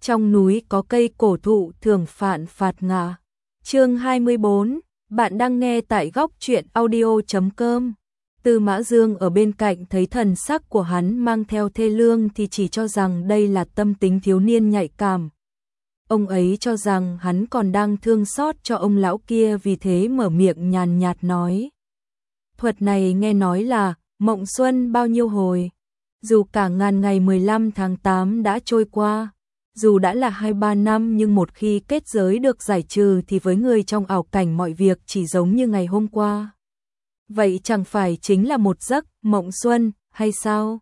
Trong núi có cây cổ thụ thường phạn phạt ngả. Chương 24, bạn đang nghe tại góc truyện audio.com. Tư Mã Dương ở bên cạnh thấy thần sắc của hắn mang theo thê lương thì chỉ cho rằng đây là tâm tính thiếu niên nhạy cảm. Ông ấy cho rằng hắn còn đang thương xót cho ông lão kia, vì thế mở miệng nhàn nhạt nói. Thuật này nghe nói là mộng xuân bao nhiêu hồi. Dù cả ngàn ngày 15 tháng 8 đã trôi qua, dù đã là 2-3 năm, nhưng một khi kết giới được giải trừ thì với người trong ảo cảnh mọi việc chỉ giống như ngày hôm qua. Vậy chẳng phải chính là một giấc mộng xuân hay sao?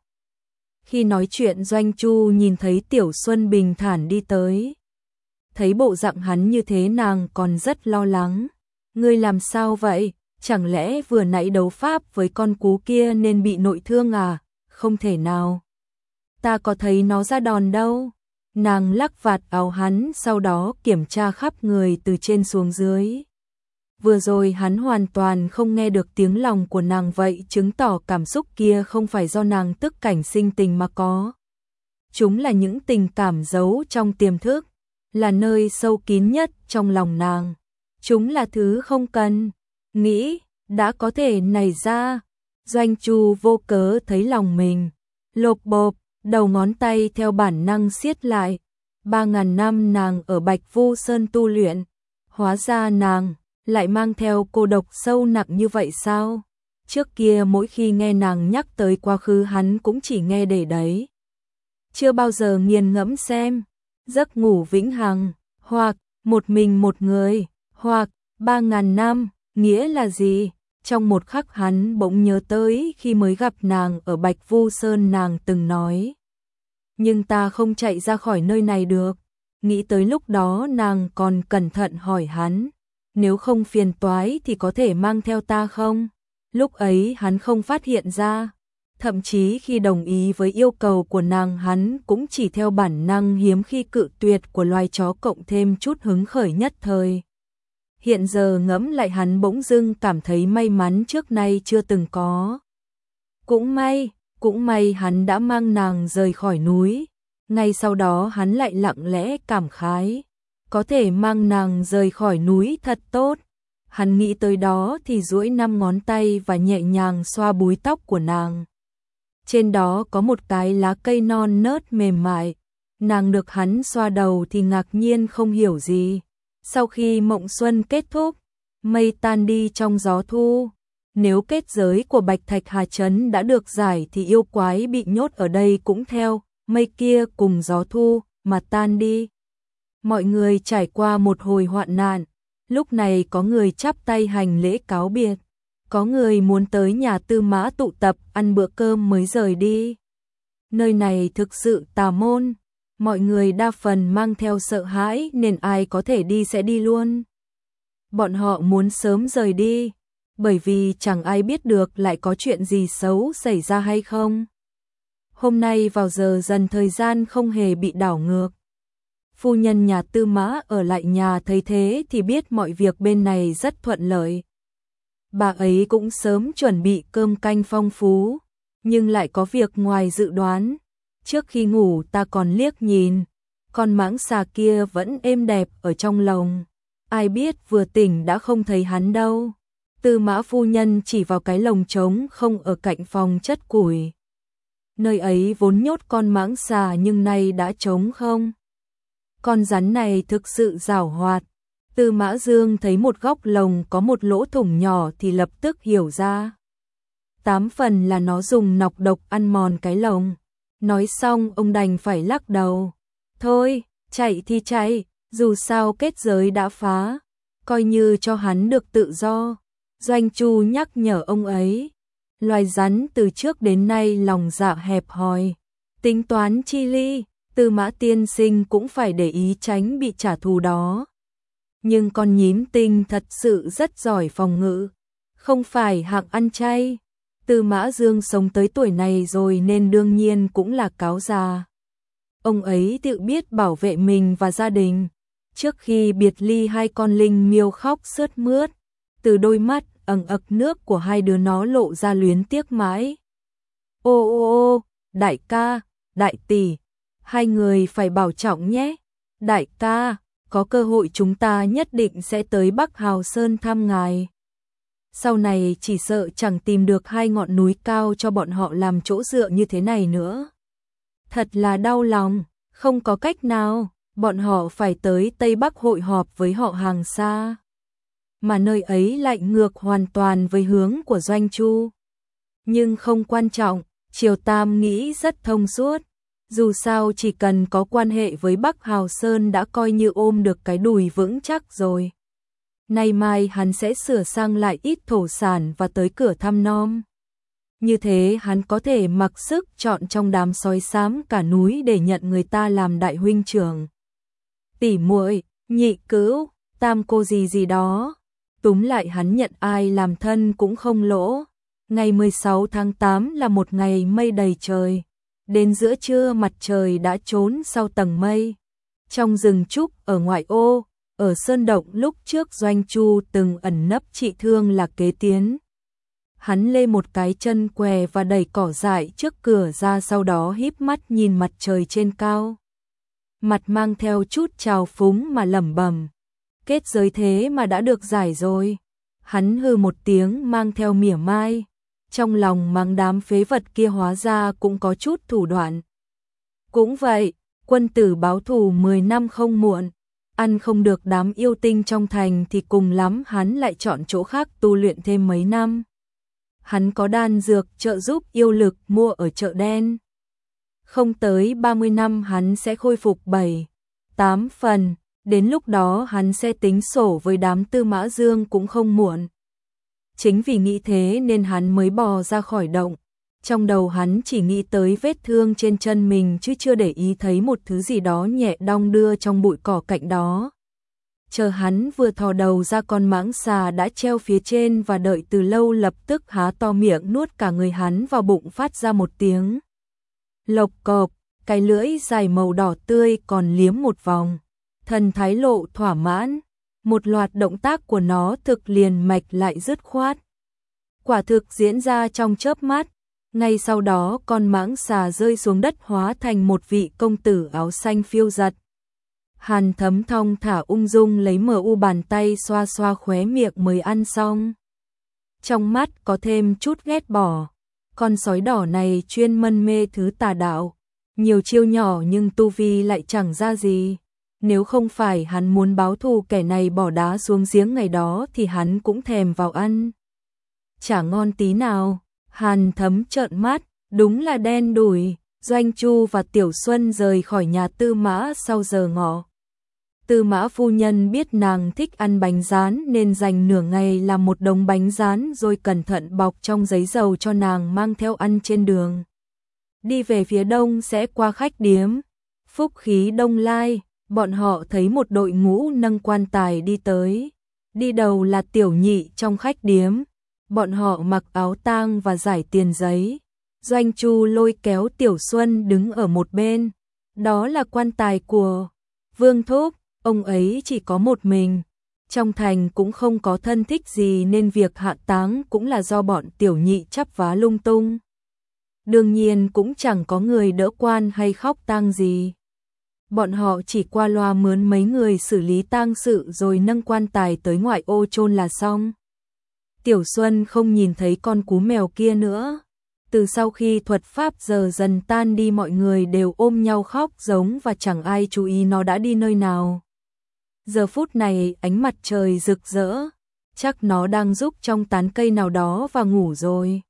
Khi nói chuyện, Doanh Chu nhìn thấy Tiểu Xuân bình thản đi tới. Thấy bộ dạng hắn như thế, nàng còn rất lo lắng. Ngươi làm sao vậy? Chẳng lẽ vừa nãy đấu pháp với con cú kia nên bị nội thương à? Không thể nào. Ta có thấy nó ra đòn đâu. Nàng lắc vạt áo hắn, sau đó kiểm tra khắp người từ trên xuống dưới. Vừa rồi hắn hoàn toàn không nghe được tiếng lòng của nàng, vậy chứng tỏ cảm xúc kia không phải do nàng tức cảnh sinh tình mà có. Chúng là những tình cảm giấu trong tiềm thức, là nơi sâu kín nhất trong lòng nàng. Chúng là thứ không cần nghĩ đã có thể nảy ra. Doanh Chu vô cớ thấy lòng mình lộp bộp, đầu ngón tay theo bản năng siết lại. 3.000 năm nàng ở Bạch Vu Sơn tu luyện, hóa ra nàng lại mang theo cô độc sâu nặng như vậy sao? Trước kia mỗi khi nghe nàng nhắc tới quá khứ, hắn cũng chỉ nghe để đấy, chưa bao giờ nghiền ngẫm xem. Giấc ngủ vĩnh hằng, hoặc một mình một người, hoặc 3.000 năm, nghĩa là gì? Trong một khắc hắn bỗng nhớ tới khi mới gặp nàng ở Bạch Vu Sơn, nàng từng nói. Nhưng ta không chạy ra khỏi nơi này được. Nghĩ tới lúc đó nàng còn cẩn thận hỏi hắn, nếu không phiền toái thì có thể mang theo ta không? Lúc ấy hắn không phát hiện ra. Thậm chí khi đồng ý với yêu cầu của nàng, hắn cũng chỉ theo bản năng hiếm khi cự tuyệt của loài chó, cộng thêm chút hứng khởi nhất thời. Hiện giờ ngẫm lại, hắn bỗng dưng cảm thấy may mắn trước nay chưa từng có. Cũng may hắn đã mang nàng rời khỏi núi. Ngay sau đó hắn lại lặng lẽ cảm khái, có thể mang nàng rời khỏi núi thật tốt. Hắn nghĩ tới đó thì duỗi 5 ngón tay và nhẹ nhàng xoa búi tóc của nàng. Trên đó có một cái lá cây non nớt mềm mại. Nàng được hắn xoa đầu thì ngạc nhiên không hiểu gì. Sau khi mộng xuân kết thúc, mây tan đi trong gió thu. Nếu kết giới của Bạch Thạch Hà Trấn đã được giải thì yêu quái bị nhốt ở đây cũng theo mây kia cùng gió thu mà tan đi. Mọi người trải qua một hồi hoạn nạn. Lúc này có người chắp tay hành lễ cáo biệt, có người muốn tới nhà Tư Mã tụ tập ăn bữa cơm mới rời đi. Nơi này thực sự tà môn, mọi người đa phần mang theo sợ hãi nên ai có thể đi sẽ đi luôn. Bọn họ muốn sớm rời đi, bởi vì chẳng ai biết được lại có chuyện gì xấu xảy ra hay không. Hôm nay vào giờ dần thời gian không hề bị đảo ngược. Phu nhân nhà Tư Mã ở lại nhà thấy thế thì biết mọi việc bên này rất thuận lợi. Bà ấy cũng sớm chuẩn bị cơm canh phong phú, nhưng lại có việc ngoài dự đoán. Trước khi ngủ ta còn liếc nhìn, con mãng xà kia vẫn êm đẹp ở trong lồng. Ai biết vừa tỉnh đã không thấy hắn đâu. Tư Mã phu nhân chỉ vào cái lồng trống không ở cạnh phòng chất củi. Nơi ấy vốn nhốt con mãng xà nhưng nay đã trống không. Con rắn này thực sự giảo hoạt. Tư Mã Dương thấy một góc lồng có một lỗ thủng nhỏ thì lập tức hiểu ra. 8 phần là nó dùng nọc độc ăn mòn cái lồng. Nói xong ông đành phải lắc đầu. Thôi, chạy thì chạy, dù sao kết giới đã phá, coi như cho hắn được tự do. Doanh Chu nhắc nhở ông ấy. Loài rắn từ trước đến nay lòng dạ hẹp hòi, tính toán chi ly, Tư Mã tiên sinh cũng phải để ý tránh bị trả thù đó. Nhưng con nhím tinh thật sự rất giỏi phòng ngự, không phải hạng ăn chay. Tư Mã Dương sống tới tuổi này rồi nên đương nhiên cũng là cáo già. Ông ấy tự biết bảo vệ mình và gia đình. Trước khi biệt ly, hai con linh miêu khóc sướt mướt, từ đôi mắt ẩn ực nước của hai đứa nó lộ ra luyến tiếc mãi. Ô ô ô, đại ca, đại tỷ, hai người phải bảo trọng nhé. Đại ca, có cơ hội chúng ta nhất định sẽ tới Bắc Hào Sơn thăm ngài. Sau này chỉ sợ chẳng tìm được hai ngọn núi cao cho bọn họ làm chỗ dựa như thế này nữa. Thật là đau lòng, không có cách nào, bọn họ phải tới Tây Bắc hội họp với họ hàng xa. Mà nơi ấy lại ngược hoàn toàn với hướng của Doanh Chu. Nhưng không quan trọng, Triều Tam nghĩ rất thông suốt. Dù sao chỉ cần có quan hệ với Bắc Hào Sơn đã coi như ôm được cái đùi vững chắc rồi. Nay mai hắn sẽ sửa sang lại ít thổ sản và tới cửa thăm nom. Như thế hắn có thể mặc sức chọn trong đám sói xám cả núi để nhận người ta làm đại huynh trưởng. Tỷ muội, nhị cữu, tam cô gì đó. Túm lại hắn nhận ai làm thân cũng không lỗ. Ngày 16 tháng 8 là một ngày mây đầy trời. Đến giữa trưa mặt trời đã trốn sau tầng mây. Trong rừng trúc ở ngoại ô, ở sơn động lúc trước Doanh Chu từng ẩn nấp trị thương là Kế Tiến. Hắn lê một cái chân què và đẩy cỏ dại trước cửa ra, sau đó híp mắt nhìn mặt trời trên cao. Mặt mang theo chút trào phúng mà lẩm bẩm. Kết giới thế mà đã được giải rồi. Hắn hừ một tiếng mang theo mỉa mai. Trong lòng mắng đám phế vật kia hóa ra cũng có chút thủ đoạn. Cũng vậy, quân tử báo thù 10 năm không muộn. Ăn không được đám yêu tinh trong thành thì cùng lắm hắn lại chọn chỗ khác tu luyện thêm mấy năm. Hắn có đan dược trợ giúp yêu lực mua ở chợ đen. Không tới 30 năm hắn sẽ khôi phục 7-8 phần. Đến lúc đó hắn sẽ tính sổ với đám Tư Mã Dương cũng không muộn. Chính vì nghĩ thế nên hắn mới bò ra khỏi động. Trong đầu hắn chỉ nghĩ tới vết thương trên chân mình chứ chưa để ý thấy một thứ gì đó nhẹ đong đưa trong bụi cỏ cạnh đó. Chờ hắn vừa thò đầu ra, con mãng xà đã treo phía trên và đợi từ lâu lập tức há to miệng nuốt cả người hắn vào bụng, phát ra một tiếng lộc cộc, cái lưỡi dài màu đỏ tươi còn liếm một vòng. Thần thái lộ thỏa mãn, một loạt động tác của nó thực liền mạch lại dứt khoát. Quả thực diễn ra trong chớp mắt, ngay sau đó con mãng xà rơi xuống đất hóa thành một vị công tử áo xanh phiêu giật. Hàn Thấm thong thả ung dung lấy MU bàn tay xoa xoa khóe miệng mới ăn xong. Trong mắt có thêm chút ghét bỏ, con sói đỏ này chuyên mân mê thứ tà đạo, nhiều chiêu nhỏ nhưng tu vi lại chẳng ra gì. Nếu không phải hắn muốn báo thù kẻ này bỏ đá xuống giếng ngày đó thì hắn cũng thèm vào ăn. Chả ngon tí nào. Hàn Thấm trợn mắt, đúng là đen đủi. Doanh Chu và Tiểu Xuân rời khỏi nhà Tư Mã sau giờ ngọ. Tư Mã phu nhân biết nàng thích ăn bánh rán nên dành nửa ngày làm một đống bánh rán rồi cẩn thận bọc trong giấy dầu cho nàng mang theo ăn trên đường. Đi về phía đông sẽ qua khách điếm Phúc Khí Đông Lai. Bọn họ thấy một đội ngũ nâng quan tài đi tới. Đi đầu là Tiểu Nhị trong khách điếm. Bọn họ mặc áo tang và giải tiền giấy. Doanh Chu lôi kéo Tiểu Xuân đứng ở một bên. Đó là quan tài của Vương Thúc, ông ấy chỉ có một mình. Trong thành cũng không có thân thích gì nên việc hạ táng cũng là do bọn Tiểu Nhị chắp vá lung tung. Đương nhiên cũng chẳng có người đỡ quan hay khóc tang gì. Bọn họ chỉ qua loa mướn mấy người xử lý tang sự rồi nâng quan tài tới ngoại ô chôn là xong. Tiểu Xuân không nhìn thấy con cú mèo kia nữa. Từ sau khi thuật pháp giờ dần tan đi, mọi người đều ôm nhau khóc giống và chẳng ai chú ý nó đã đi nơi nào. Giờ phút này ánh mặt trời rực rỡ, chắc nó đang giúp trong tán cây nào đó và ngủ rồi.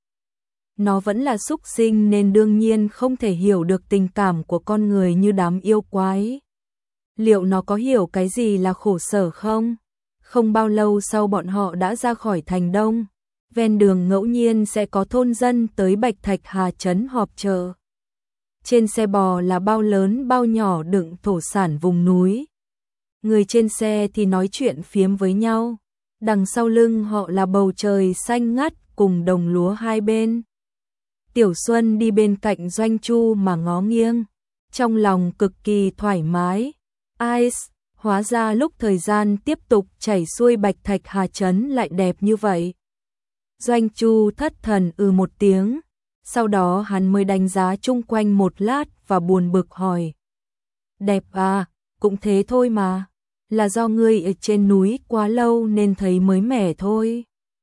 Nó vẫn là súc sinh nên đương nhiên không thể hiểu được tình cảm của con người như đám yêu quái. Liệu nó có hiểu cái gì là khổ sở không? Không bao lâu sau bọn họ đã ra khỏi thành đông. Ven đường ngẫu nhiên sẽ có thôn dân tới Bạch Thạch Hà trấn họp chợ. Trên xe bò là bao lớn bao nhỏ đựng thổ sản vùng núi. Người trên xe thì nói chuyện phiếm với nhau. Đằng sau lưng họ là bầu trời xanh ngắt cùng đồng lúa hai bên. Tiểu Xuân đi bên cạnh Doanh Chu mà ngó nghiêng, trong lòng cực kỳ thoải mái. Ai, hóa ra lúc thời gian tiếp tục chảy xuôi Bạch Thạch Hà trấn lại đẹp như vậy. Doanh Chu thất thần một tiếng, sau đó hắn mới đánh giá chung quanh một lát và buồn bực hỏi. Đẹp à, cũng thế thôi mà. Là do ngươi ở trên núi quá lâu nên thấy mới mẻ thôi.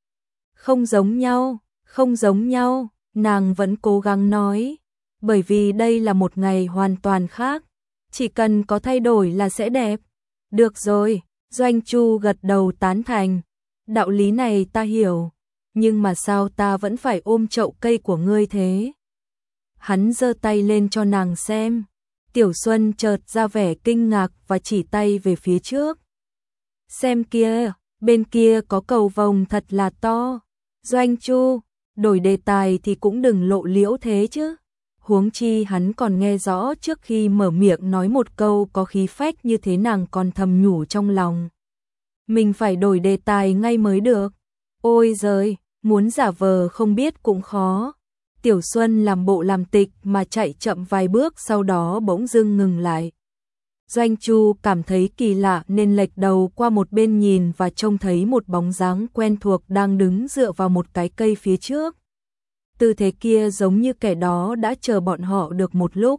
Không giống nhau, không giống nhau, nàng vẫn cố gắng nói. Bởi vì đây là một ngày hoàn toàn khác. Chỉ cần có thay đổi là sẽ đẹp. Được rồi, Doanh Chu gật đầu tán thành. Đạo lý này ta hiểu. Nhưng mà sao ta vẫn phải ôm chậu cây của ngươi thế? Hắn giơ tay lên cho nàng xem. Tiểu Xuân chợt ra vẻ kinh ngạc và chỉ tay về phía trước. Xem kia, bên kia có cầu vồng thật là to. Doanh Chu, đổi đề tài thì cũng đừng lộ liễu thế chứ. Huống chi hắn còn nghe rõ trước khi mở miệng nói một câu có khí phách như thế, nàng còn thầm nhủ trong lòng. Mình phải đổi đề tài ngay mới được. Ôi giời, muốn giả vờ không biết cũng khó. Tiểu Xuân làm bộ làm tịch mà chạy chậm vài bước, sau đó bỗng dưng ngừng lại. Doanh Chu cảm thấy kỳ lạ nên lệch đầu qua một bên nhìn và trông thấy một bóng dáng quen thuộc đang đứng dựa vào một cái cây phía trước. Tư thế kia giống như kẻ đó đã chờ bọn họ được một lúc.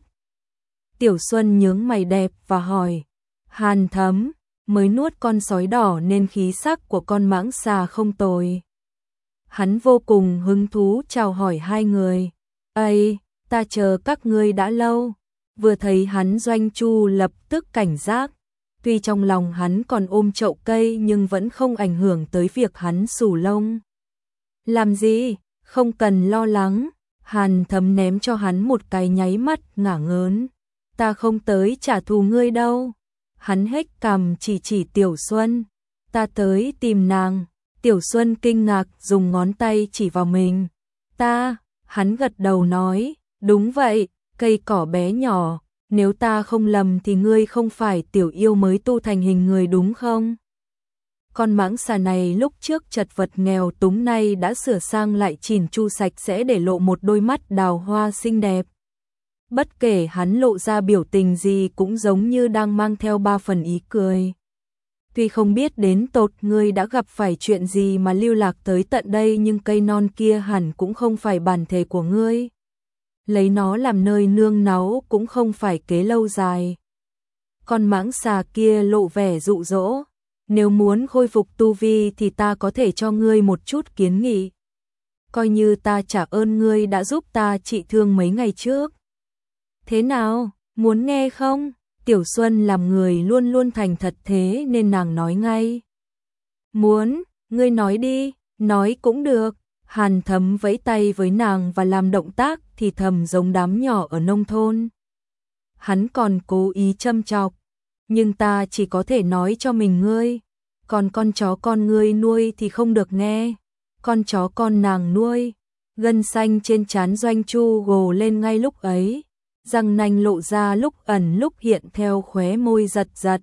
Tiểu Xuân nhướng mày đẹp và hỏi, Hàn Thấm, mới nuốt con sói đỏ nên khí sắc của con mãng xà không tồi. Hắn vô cùng hứng thú chào hỏi hai người. Ây, ta chờ các ngươi đã lâu. Vừa thấy hắn, Doanh Chu lập tức cảnh giác. Tuy trong lòng hắn còn ôm chậu cây nhưng vẫn không ảnh hưởng tới việc hắn xù lông. Làm gì? Không cần lo lắng. Hàn Thấm ném cho hắn một cái nháy mắt ngả ngớn. Ta không tới trả thù ngươi đâu. Hắn hếch cằm chỉ Tiểu Xuân. Ta tới tìm nàng. Tiểu Xuân kinh ngạc dùng ngón tay chỉ vào mình. Ta, hắn gật đầu nói, đúng vậy, cây cỏ bé nhỏ, nếu ta không lầm thì ngươi không phải tiểu yêu mới tu thành hình người đúng không? Con mãng xà này lúc trước chật vật nghèo túng nay đã sửa sang lại chỉn chu sạch sẽ để lộ một đôi mắt đào hoa xinh đẹp. Bất kể hắn lộ ra biểu tình gì cũng giống như đang mang theo ba phần ý cười. Tuy không biết đến tột ngươi đã gặp phải chuyện gì mà lưu lạc tới tận đây, nhưng cây non kia hẳn cũng không phải bản thể của ngươi. Lấy nó làm nơi nương náu cũng không phải kế lâu dài. Con mãng xà kia lộ vẻ dụ dỗ. Nếu muốn khôi phục tu vi thì ta có thể cho ngươi một chút kiến nghị. Coi như ta trả ơn ngươi đã giúp ta trị thương mấy ngày trước. Thế nào, muốn nghe không? Tiểu Xuân làm người luôn luôn thành thật thế nên nàng nói ngay. Muốn, ngươi nói đi, nói cũng được. Hàn Thấm vẫy tay với nàng và làm động tác thì thầm giống đám nhỏ ở nông thôn. Hắn còn cố ý châm chọc, nhưng ta chỉ có thể nói cho mình ngươi, còn con chó con ngươi nuôi thì không được nghe. Con chó con nàng nuôi, gân xanh trên trán Doanh Chu gồ lên ngay lúc ấy. Răng nanh lộ ra lúc ẩn lúc hiện theo khóe môi giật giật.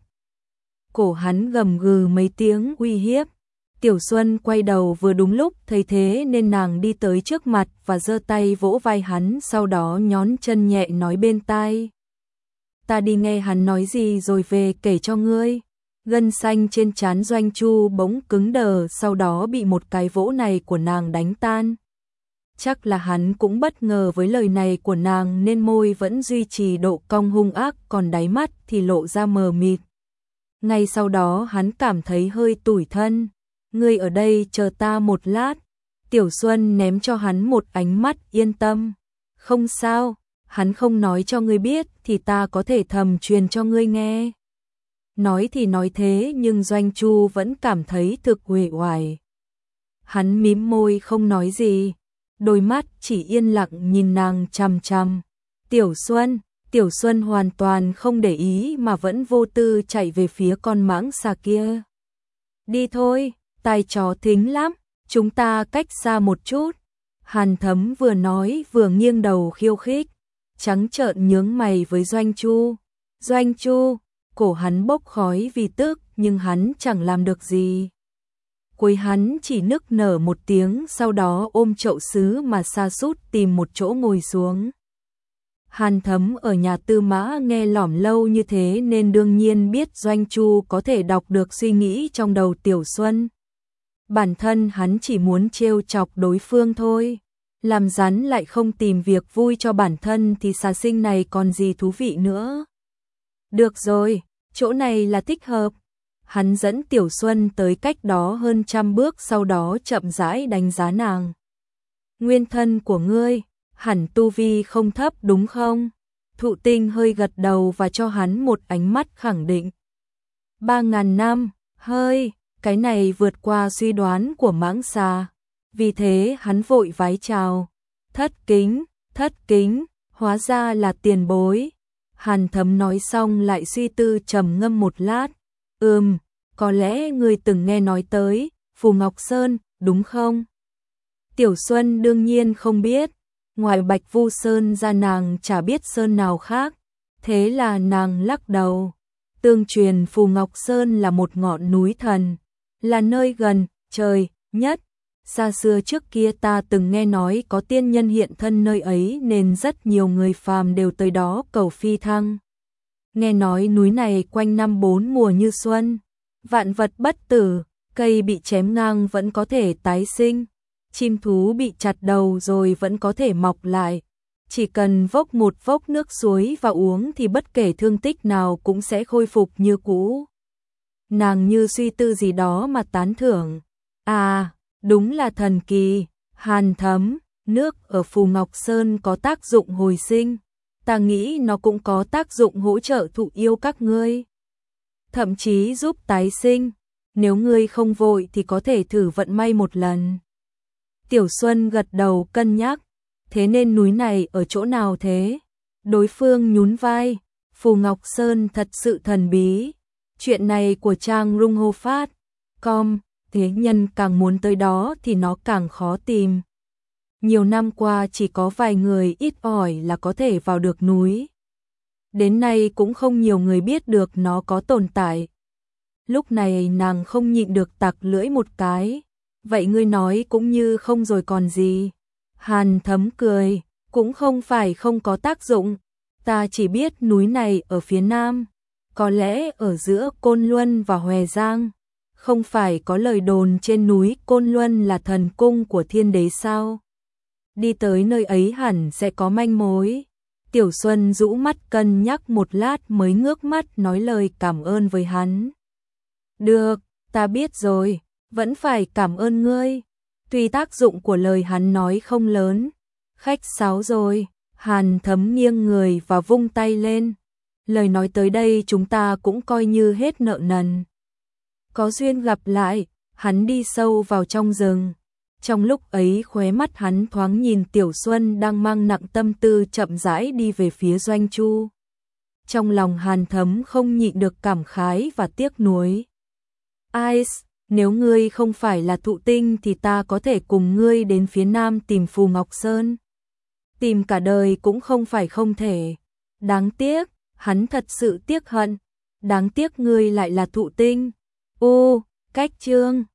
Cổ hắn gầm gừ mấy tiếng uy hiếp. Tiểu Xuân quay đầu vừa đúng lúc thấy thế nên nàng đi tới trước mặt và giơ tay vỗ vai hắn, sau đó nhón chân nhẹ nói bên tai. Ta đi nghe hắn nói gì rồi về kể cho ngươi. Gân xanh trên trán Doanh Chu bỗng cứng đờ, sau đó bị một cái vỗ này của nàng đánh tan. Chắc là hắn cũng bất ngờ với lời này của nàng nên môi vẫn duy trì độ cong hung ác, còn đáy mắt thì lộ ra mờ mịt. Ngay sau đó hắn cảm thấy hơi tủi thân. Ngươi ở đây chờ ta một lát. Tiểu Xuân ném cho hắn một ánh mắt yên tâm. Không sao, hắn không nói cho ngươi biết thì ta có thể thầm truyền cho ngươi nghe. Nói thì nói thế nhưng Doanh Chu vẫn cảm thấy thực uể oải. Hắn mím môi không nói gì. Đôi mắt chỉ yên lặng nhìn nàng chằm chằm. Tiểu Xuân hoàn toàn không để ý mà vẫn vô tư chạy về phía con mãng xà kia. Đi thôi, tai chó thính lắm, chúng ta cách xa một chút. Hàn Thấm vừa nói vừa nghiêng đầu khiêu khích, trắng trợn nhướng mày với Doanh Chu. Doanh Chu, cổ hắn bốc khói vì tức nhưng hắn chẳng làm được gì. Cuối hắn chỉ nức nở một tiếng, sau đó ôm chậu sứ mà sa sút tìm một chỗ ngồi xuống. Hàn Thấm ở nhà Tư Mã nghe lỏm lâu như thế nên đương nhiên biết Doanh Chu có thể đọc được suy nghĩ trong đầu Tiểu Xuân. Bản thân hắn chỉ muốn trêu chọc đối phương thôi. Làm rắn lại không tìm việc vui cho bản thân thì xà sinh này còn gì thú vị nữa. Được rồi, chỗ này là thích hợp. Hắn dẫn Tiểu Xuân tới cách đó hơn 100 bước, sau đó chậm rãi đánh giá nàng. Nguyên thân của ngươi, hẳn tu vi không thấp đúng không? Thụ Tinh hơi gật đầu và cho hắn một ánh mắt khẳng định. 3.000 năm, hơi, cái này vượt qua suy đoán của Mãng Xà. Vì thế hắn vội vái chào. Thất kính, hóa ra là tiền bối. Hàn Thấm nói xong lại suy tư trầm ngâm một lát. Có lẽ người từng nghe nói tới Phù Ngọc Sơn, đúng không? Tiểu Xuân đương nhiên không biết. Ngoài Bạch Vu Sơn ra nàng chả biết sơn nào khác. Thế là nàng lắc đầu. Tương truyền Phù Ngọc Sơn là một ngọn núi thần, là nơi gần trời nhất. Xa xưa trước kia ta từng nghe nói có tiên nhân hiện thân nơi ấy, nên rất nhiều người phàm đều tới đó cầu phi thăng. Nghe nói núi này quanh năm 4 mùa như xuân, vạn vật bất tử, cây bị chém ngang vẫn có thể tái sinh, chim thú bị chặt đầu rồi vẫn có thể mọc lại. Chỉ cần vốc một vốc nước suối và uống thì bất kể thương tích nào cũng sẽ khôi phục như cũ. Nàng như suy tư gì đó mà tán thưởng. Đúng là thần kỳ. Hàn Thấm, nước ở Phù Ngọc Sơn có tác dụng hồi sinh. Ta nghĩ nó cũng có tác dụng hỗ trợ thụ yêu các ngươi. Thậm chí giúp tái sinh. Nếu ngươi không vội thì có thể thử vận may một lần. Tiểu Xuân gật đầu cân nhắc. Thế nên núi này ở chỗ nào thế? Đối phương nhún vai. Phù Ngọc Sơn thật sự thần bí. Chuyện này của trang Rung Hô Phát. Thế nhân càng muốn tới đó thì nó càng khó tìm. Nhiều năm qua chỉ có vài người ít ỏi là có thể vào được núi. Đến nay cũng không nhiều người biết được nó có tồn tại. Lúc này nàng không nhịn được tặc lưỡi một cái. Vậy ngươi nói cũng như không rồi còn gì. Hàn Thấm cười, cũng không phải không có tác dụng. Ta chỉ biết núi này ở phía nam, có lẽ ở giữa Côn Luân và Hòe Giang. Không phải có lời đồn trên núi Côn Luân là thần cung của thiên đế sao? Đi tới nơi ấy hẳn sẽ có manh mối. Tiểu Xuân rũ mắt cân nhắc một lát mới ngước mắt nói lời cảm ơn với hắn. Được, ta biết rồi, vẫn phải cảm ơn ngươi. Tuy tác dụng của lời hắn nói không lớn. Khách sáo rồi. Hàn Thấm nghiêng người và vung tay lên. Lời nói tới đây chúng ta cũng coi như hết nợ nần. Có duyên gặp lại. Hắn đi sâu vào trong rừng. Trong lúc ấy khóe mắt hắn thoáng nhìn Tiểu Xuân đang mang nặng tâm tư chậm rãi đi về phía Doanh Chu. Trong lòng Hàn Thấm không nhịn được cảm khái và tiếc nuối. Ice, nếu ngươi không phải là Thụ Tinh thì ta có thể cùng ngươi đến phía nam tìm Phù Ngọc Sơn. Tìm cả đời cũng không phải không thể. Đáng tiếc, hắn thật sự tiếc hận. Đáng tiếc ngươi lại là Thụ Tinh. Cách chương